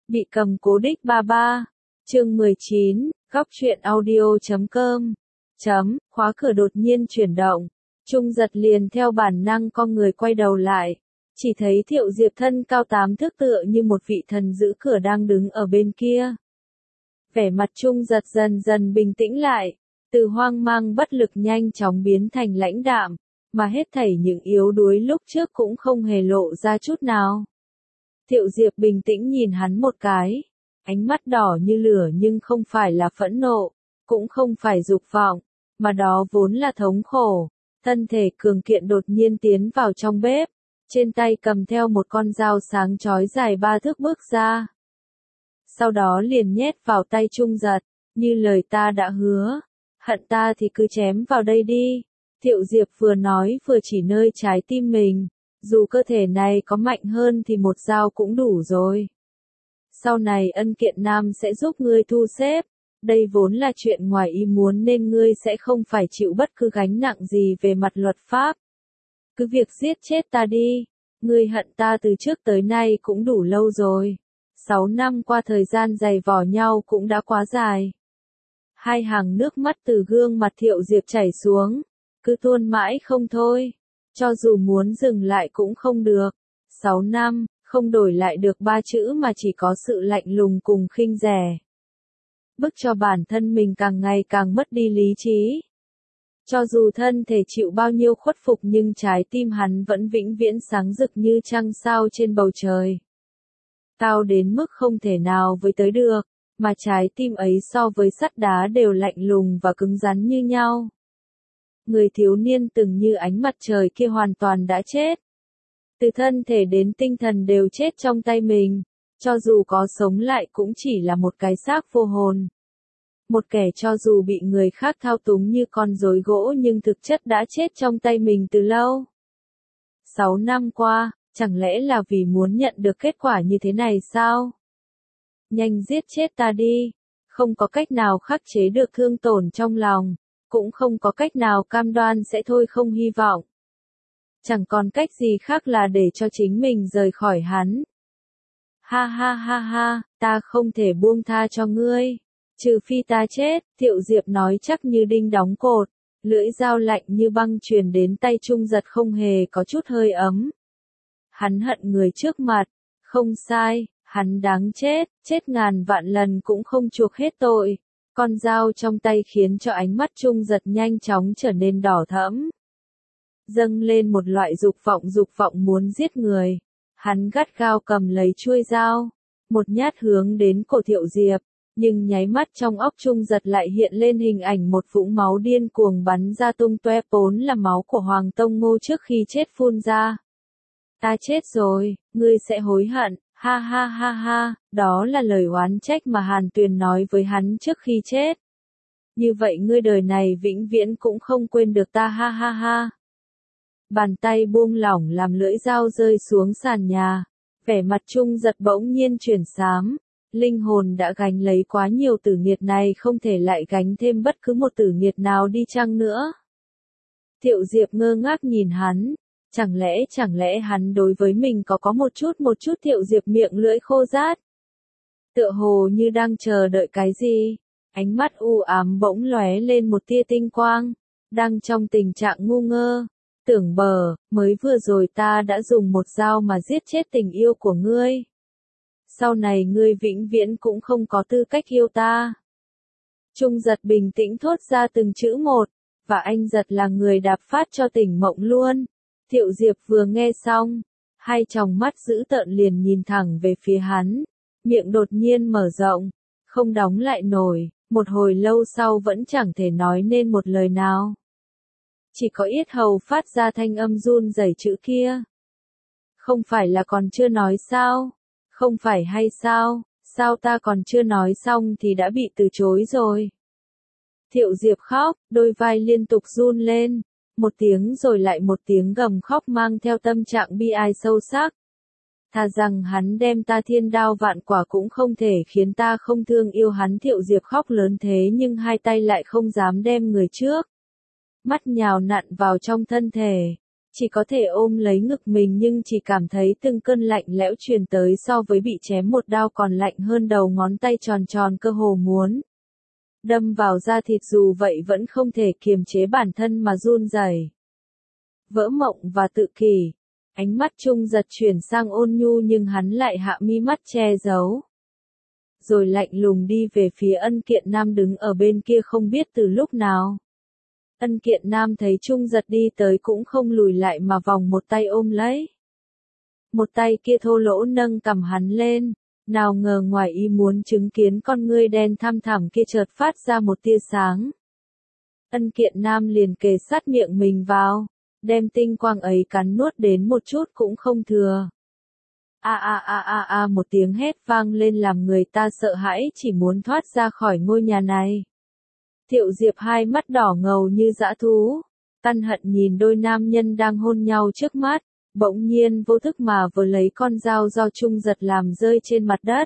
Bị cầm cố đích 33. Chương 19, góc truyện audio.com. Khóa cửa đột nhiên chuyển động. Trung Giật liền theo bản năng con người quay đầu lại. Chỉ thấy Thiệu Diệp thân cao 8 thước tựa như một vị thần giữ cửa đang đứng ở bên kia. Vẻ mặt Trung Giật dần dần bình tĩnh lại. Từ hoang mang bất lực nhanh chóng biến thành lãnh đạm. Mà hết thảy những yếu đuối lúc trước cũng không hề lộ ra chút nào. Thiệu Diệp bình tĩnh nhìn hắn một cái. Ánh mắt đỏ như lửa nhưng không phải là phẫn nộ, cũng không phải dục vọng, mà đó vốn là thống khổ. Thân thể cường kiện đột nhiên tiến vào trong bếp, trên tay cầm theo một con dao sáng chói dài 3 thước bước ra. Sau đó liền nhét vào tay Trung Giật, như lời ta đã hứa, hận ta thì cứ chém vào đây đi. Thiệu Diệp vừa nói vừa chỉ nơi trái tim mình, dù cơ thể này có mạnh hơn thì một dao cũng đủ rồi. Sau này Ân Kiện Nam sẽ giúp ngươi thu xếp, đây vốn là chuyện ngoài ý muốn nên ngươi sẽ không phải chịu bất cứ gánh nặng gì về mặt luật pháp. Cứ việc giết chết ta đi, ngươi hận ta từ trước tới nay cũng đủ lâu rồi. 6 năm qua thời gian dày vò nhau cũng đã quá dài. Hai hàng nước mắt từ gương mặt Thiệu Diệp chảy xuống, cứ tuôn mãi không thôi. Cho dù muốn dừng lại cũng không được. 6 năm, không đổi lại được 3 chữ mà chỉ có sự lạnh lùng cùng khinh rẻ. Bức cho bản thân mình càng ngày càng mất đi lý trí. Cho dù thân thể chịu bao nhiêu khuất phục nhưng trái tim hắn vẫn vĩnh viễn sáng rực như trăng sao trên bầu trời. Cao đến mức không thể nào với tới được, mà trái tim ấy so với sắt đá đều lạnh lùng và cứng rắn như nhau. Người thiếu niên từng như ánh mặt trời kia hoàn toàn đã chết. Từ thân thể đến tinh thần đều chết trong tay mình, cho dù có sống lại cũng chỉ là một cái xác vô hồn. Một kẻ cho dù bị người khác thao túng như con rối gỗ nhưng thực chất đã chết trong tay mình từ lâu. 6 năm qua, chẳng lẽ là vì muốn nhận được kết quả như thế này sao? Nhanh giết chết ta đi, không có cách nào khắc chế được thương tổn trong lòng, cũng không có cách nào cam đoan sẽ thôi không hy vọng. Chẳng còn cách gì khác là để cho chính mình rời khỏi hắn. Ha ha ha ha, ta không thể buông tha cho ngươi. Trừ phi ta chết, Thiệu Diệp nói chắc như đinh đóng cột. Lưỡi dao lạnh như băng truyền đến tay Trung Giật không hề có chút hơi ấm. Hắn hận người trước mặt. Không sai, hắn đáng chết, chết ngàn vạn lần cũng không chuộc hết tội. Con dao trong tay khiến cho ánh mắt Trung Giật nhanh chóng trở nên đỏ thẫm. Dâng lên một loại dục vọng muốn giết người. Hắn gắt gao cầm lấy chuôi dao, một nhát hướng đến cổ Thiệu Diệp, nhưng nháy mắt trong óc Trung Giật lại hiện lên hình ảnh một vũng máu điên cuồng bắn ra tung tóe, vốn là máu của Hoàng Tông Ngô trước khi chết phun ra. Ta chết rồi, ngươi sẽ hối hận, ha ha ha ha, đó là lời oán trách mà Hàn Tuyền nói với hắn trước khi chết. Như vậy ngươi đời này vĩnh viễn cũng không quên được ta, ha ha ha. Bàn tay buông lỏng làm lưỡi dao rơi xuống sàn nhà, vẻ mặt Trung Giật bỗng nhiên chuyển xám. Linh hồn đã gánh lấy quá nhiều tử nghiệt này không thể lại gánh thêm bất cứ một tử nghiệt nào đi chăng nữa. Thiệu Diệp ngơ ngác nhìn hắn, chẳng lẽ hắn đối với mình có một chút. Thiệu Diệp miệng lưỡi khô rát. Tựa hồ như đang chờ đợi cái gì, ánh mắt u ám bỗng lóe lên một tia tinh quang, đang trong tình trạng ngu ngơ. Tưởng bờ, mới vừa rồi ta đã dùng một dao mà giết chết tình yêu của ngươi. Sau này ngươi vĩnh viễn cũng không có tư cách yêu ta. Trung Giật bình tĩnh thốt ra từng chữ một, và anh Giật là người đạp phát cho tỉnh mộng luôn. Thiệu Diệp vừa nghe xong, hai tròng mắt dữ tợn liền nhìn thẳng về phía hắn, miệng đột nhiên mở rộng, không đóng lại nổi, một hồi lâu sau vẫn chẳng thể nói nên một lời nào. Chỉ có yết hầu phát ra thanh âm run rẩy chữ kia. Không phải là còn chưa nói sao? Không phải hay sao? Sao ta còn chưa nói xong thì đã bị từ chối rồi? Thiệu Diệp khóc, đôi vai liên tục run lên, một tiếng rồi lại một tiếng gầm khóc mang theo tâm trạng bi ai sâu sắc. Thà rằng hắn đem ta thiên đao vạn quả cũng không thể khiến ta không thương yêu hắn. Thiệu Diệp khóc lớn thế nhưng hai tay lại không dám đem người trước. Mắt nhào nặn vào trong thân thể, chỉ có thể ôm lấy ngực mình nhưng chỉ cảm thấy từng cơn lạnh lẽo truyền tới so với bị chém một đao còn lạnh hơn đầu ngón tay tròn tròn cơ hồ muốn đâm vào da thịt, dù vậy vẫn không thể kiềm chế bản thân mà run rẩy. Vỡ mộng và tự kỷ, ánh mắt Trung Giật chuyển sang ôn nhu nhưng hắn lại hạ mi mắt che giấu. Rồi lạnh lùng đi về phía Ân Kiện Nam đứng ở bên kia không biết từ lúc nào. Ân Kiện Nam thấy Trung Giật đi tới cũng không lùi lại mà vòng một tay ôm lấy. Một tay kia thô lỗ nâng cằm hắn lên, nào ngờ ngoài ý muốn chứng kiến con ngươi đen thăm thẳm kia chợt phát ra một tia sáng. Ân Kiện Nam liền kề sát miệng mình vào, đem tinh quang ấy cắn nuốt đến một chút cũng không thừa. Một tiếng hét vang lên làm người ta sợ hãi chỉ muốn thoát ra khỏi ngôi nhà này. Thiệu Diệp hai mắt đỏ ngầu như dã thú, căm hận nhìn đôi nam nhân đang hôn nhau trước mắt, bỗng nhiên vô thức mà vừa lấy con dao do Trung Giật làm rơi trên mặt đất.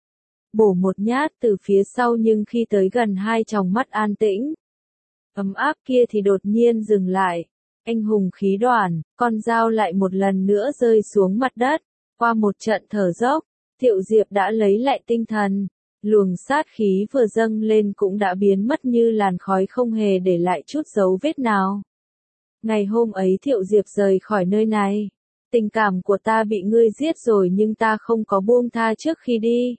Bổ một nhát từ phía sau nhưng khi tới gần hai tròng mắt an tĩnh, ấm áp kia thì đột nhiên dừng lại. Anh hùng khí đoàn, con dao lại một lần nữa rơi xuống mặt đất. Qua một trận thở dốc, Thiệu Diệp đã lấy lại tinh thần. Luồng sát khí vừa dâng lên cũng đã biến mất như làn khói không hề để lại chút dấu vết nào. Ngày hôm ấy Thiệu Diệp rời khỏi nơi này. Tình cảm của ta bị ngươi giết rồi nhưng ta không có buông tha trước khi đi.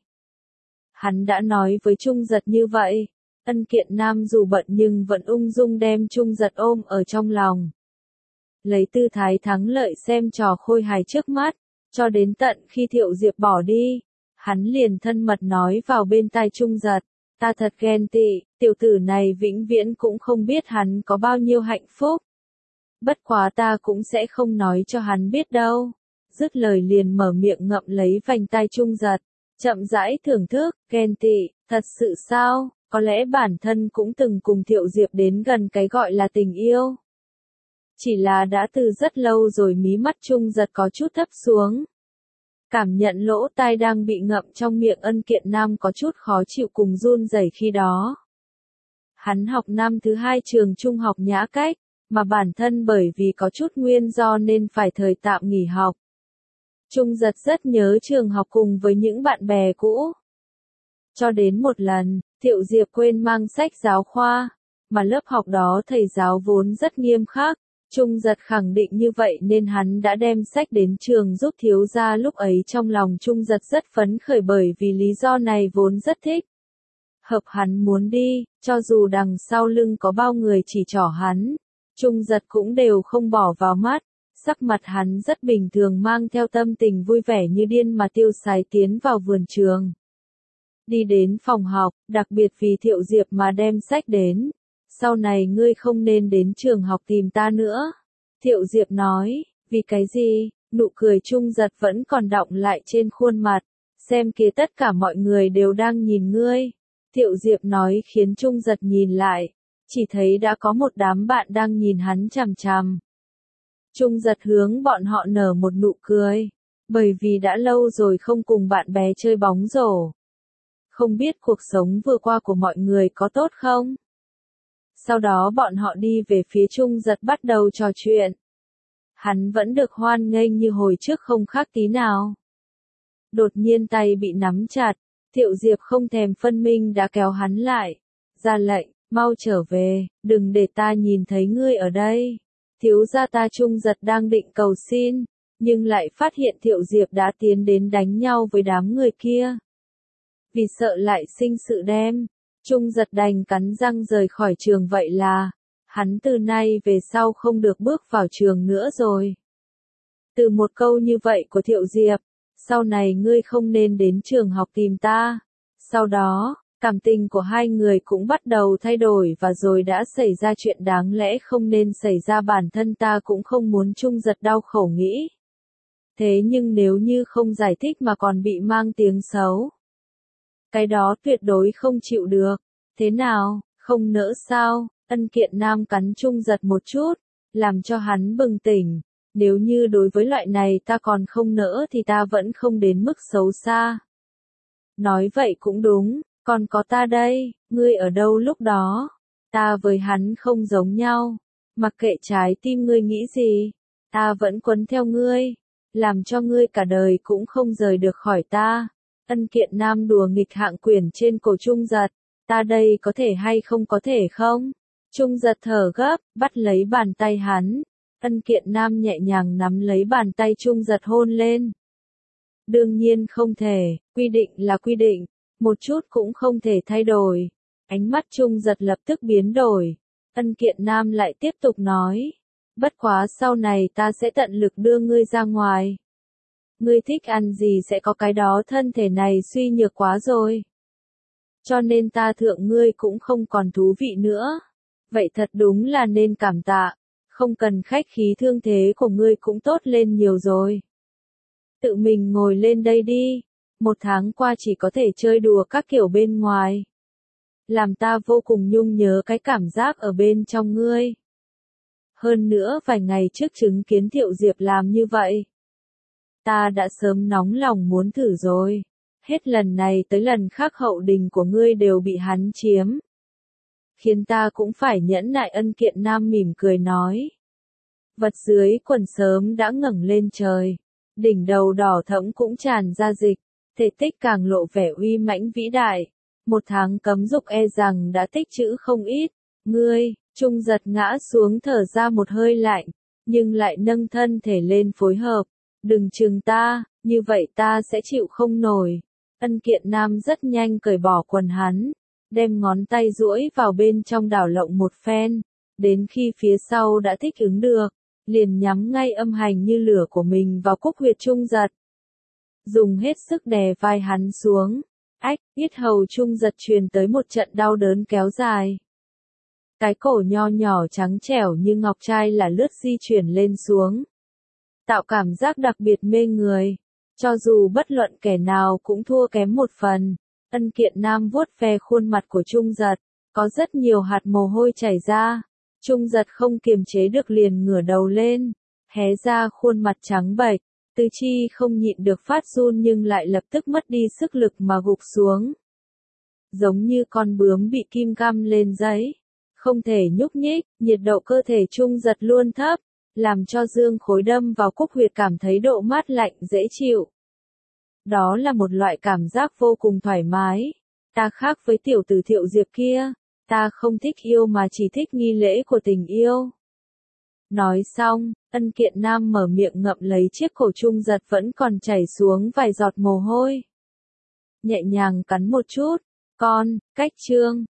Hắn đã nói với Trung Giật như vậy. Ân Kiện Nam dù bận nhưng vẫn ung dung đem Trung Giật ôm ở trong lòng. Lấy tư thái thắng lợi xem trò khôi hài trước mắt, cho đến tận khi Thiệu Diệp bỏ đi, hắn liền thân mật nói vào bên tai Trung Giật, ta thật ghen tị, tiểu tử này vĩnh viễn cũng không biết hắn có bao nhiêu hạnh phúc. Bất quá ta cũng sẽ không nói cho hắn biết đâu. Dứt lời liền mở miệng ngậm lấy vành tai Trung Giật, chậm rãi thưởng thức, ghen tị, thật sự sao, có lẽ bản thân cũng từng cùng Thiệu Diệp đến gần cái gọi là tình yêu. Chỉ là đã từ rất lâu rồi mí mắt Trung Giật có chút thấp xuống. Cảm nhận lỗ tai đang bị ngậm trong miệng Ân Kiện Nam có chút khó chịu cùng run rẩy khi đó. Hắn học năm thứ 2 trường trung học Nhã Cách, mà bản thân bởi vì có chút nguyên do nên phải thời tạm nghỉ học. Trung Giật rất nhớ trường học cùng với những bạn bè cũ. Cho đến một lần, Thiệu Diệp quên mang sách giáo khoa, mà lớp học đó thầy giáo vốn rất nghiêm khắc. Trung Giật khẳng định như vậy nên hắn đã đem sách đến trường giúp thiếu gia. Lúc ấy trong lòng Trung Giật rất phấn khởi bởi vì lý do này vốn rất thích. Hợp hắn muốn đi, cho dù đằng sau lưng có bao người chỉ trỏ hắn, Trung Giật cũng đều không bỏ vào mắt. Sắc mặt hắn rất bình thường mang theo tâm tình vui vẻ như điên mà tiêu sái tiến vào vườn trường. Đi đến phòng học, đặc biệt vì Thiệu Diệp mà đem sách đến. Sau này ngươi không nên đến trường học tìm ta nữa. Thiệu Diệp nói, vì cái gì, nụ cười Trung Giật vẫn còn đọng lại trên khuôn mặt. Xem kìa tất cả mọi người đều đang nhìn ngươi. Thiệu Diệp nói khiến Trung Giật nhìn lại. Chỉ thấy đã có một đám bạn đang nhìn hắn chằm chằm. Trung Giật hướng bọn họ nở một nụ cười. Bởi vì đã lâu rồi không cùng bạn bè chơi bóng rổ. Không biết cuộc sống vừa qua của mọi người có tốt không? Sau đó bọn họ đi về phía Trung Giật bắt đầu trò chuyện. Hắn vẫn được hoan nghênh như hồi trước không khác tí nào. Đột nhiên tay bị nắm chặt, Thiệu Diệp không thèm phân minh đã kéo hắn lại. Ra lệnh, mau trở về, đừng để ta nhìn thấy ngươi ở đây. Thiếu gia ta. Trung Giật đang định cầu xin, nhưng lại phát hiện Thiệu Diệp đã tiến đến đánh nhau với đám người kia. Vì sợ lại sinh sự đem, Trung Giật đành cắn răng rời khỏi trường. Vậy là, hắn từ nay về sau không được bước vào trường nữa rồi. Từ một câu như vậy của Thiệu Diệp, sau này ngươi không nên đến trường học tìm ta. Sau đó, cảm tình của hai người cũng bắt đầu thay đổi và rồi đã xảy ra chuyện đáng lẽ không nên xảy ra. Bản thân ta cũng không muốn Trung Giật đau khổ nghĩ. Thế nhưng nếu như không giải thích mà còn bị mang tiếng xấu, cái đó tuyệt đối không chịu được. Thế nào, không nỡ sao? Ân Kiện Nam cắn Trung Giật một chút, làm cho hắn bừng tỉnh. Nếu như đối với loại này ta còn không nỡ thì ta vẫn không đến mức xấu xa. Nói vậy cũng đúng, còn có ta đây, ngươi ở đâu lúc đó? Ta với hắn không giống nhau. Mặc kệ trái tim ngươi nghĩ gì, Ta vẫn quấn theo ngươi, làm cho ngươi cả đời cũng không rời được khỏi ta. Ân Kiện Nam đùa nghịch hạng quyền trên cổ Trung Giật, ta đây có thể hay không có thể không? Trung Giật thở gấp, bắt lấy bàn tay hắn. Ân Kiện Nam nhẹ nhàng nắm lấy bàn tay Trung Giật hôn lên. Đương nhiên không thể, quy định là quy định, một chút cũng không thể thay đổi. Ánh mắt Trung Giật lập tức biến đổi. Ân Kiện Nam lại tiếp tục nói. Bất quá sau này ta sẽ tận lực đưa ngươi ra ngoài. Ngươi thích ăn gì sẽ có cái đó, thân thể này suy nhược quá rồi. Cho nên ta thượng ngươi cũng không còn thú vị nữa. Vậy thật đúng là nên cảm tạ. Không cần khách khí, thương thế của ngươi cũng tốt lên nhiều rồi. Tự mình ngồi lên đây đi. 1 tháng qua chỉ có thể chơi đùa các kiểu bên ngoài. Làm ta vô cùng nhung nhớ cái cảm giác ở bên trong ngươi. Hơn nữa vài ngày trước chứng kiến Thiệu Diệp làm như vậy. Ta đã sớm nóng lòng muốn thử rồi. Hết lần này tới lần khác hậu đình của ngươi đều bị hắn chiếm. Khiến ta cũng phải nhẫn nại. Ân Kiện Nam mỉm cười nói. Vật dưới quần sớm đã ngẩng lên trời. Đỉnh đầu đỏ thẫm cũng tràn ra dịch. Thể tích càng lộ vẻ uy mãnh vĩ đại. 1 tháng cấm dục e rằng đã tích trữ không ít. Ngươi, Trung Giật ngã xuống thở ra một hơi lạnh. Nhưng lại nâng thân thể lên phối hợp. Đừng chừng ta, như vậy ta sẽ chịu không nổi. Ân Kiện Nam rất nhanh cởi bỏ quần hắn. Đem ngón tay duỗi vào bên trong đảo lộng một phen. Đến khi phía sau đã thích ứng được. Liền nhắm ngay âm hành như lửa của mình vào cúc huyệt Trung Giật. Dùng hết sức đè vai hắn xuống. Ách, yết hầu Trung Giật truyền tới một trận đau đớn kéo dài. Cái cổ nho nhỏ trắng trẻo như ngọc trai là lướt di chuyển lên xuống. Tạo cảm giác đặc biệt mê người. Cho dù bất luận kẻ nào cũng thua kém một phần. Ân Kiện Nam vuốt ve khuôn mặt của Trung Giật. Có rất nhiều hạt mồ hôi chảy ra. Trung Giật không kiềm chế được liền ngửa đầu lên. Hé ra khuôn mặt trắng bệch. Tứ chi không nhịn được phát run nhưng lại lập tức mất đi sức lực mà gục xuống. Giống như con bướm bị kim găm lên giấy. Không thể nhúc nhích, nhiệt độ cơ thể Trung Giật luôn thấp. Làm cho dương khối đâm vào cúc huyệt cảm thấy độ mát lạnh dễ chịu. Đó là một loại cảm giác vô cùng thoải mái. Ta khác với tiểu tử Thiệu Diệp kia. Ta không thích yêu mà chỉ thích nghi lễ của tình yêu. Nói xong, Ân Kiện Nam mở miệng ngậm lấy chiếc cổ Trung Giật vẫn còn chảy xuống vài giọt mồ hôi. Nhẹ nhàng cắn một chút. Con, cách chương.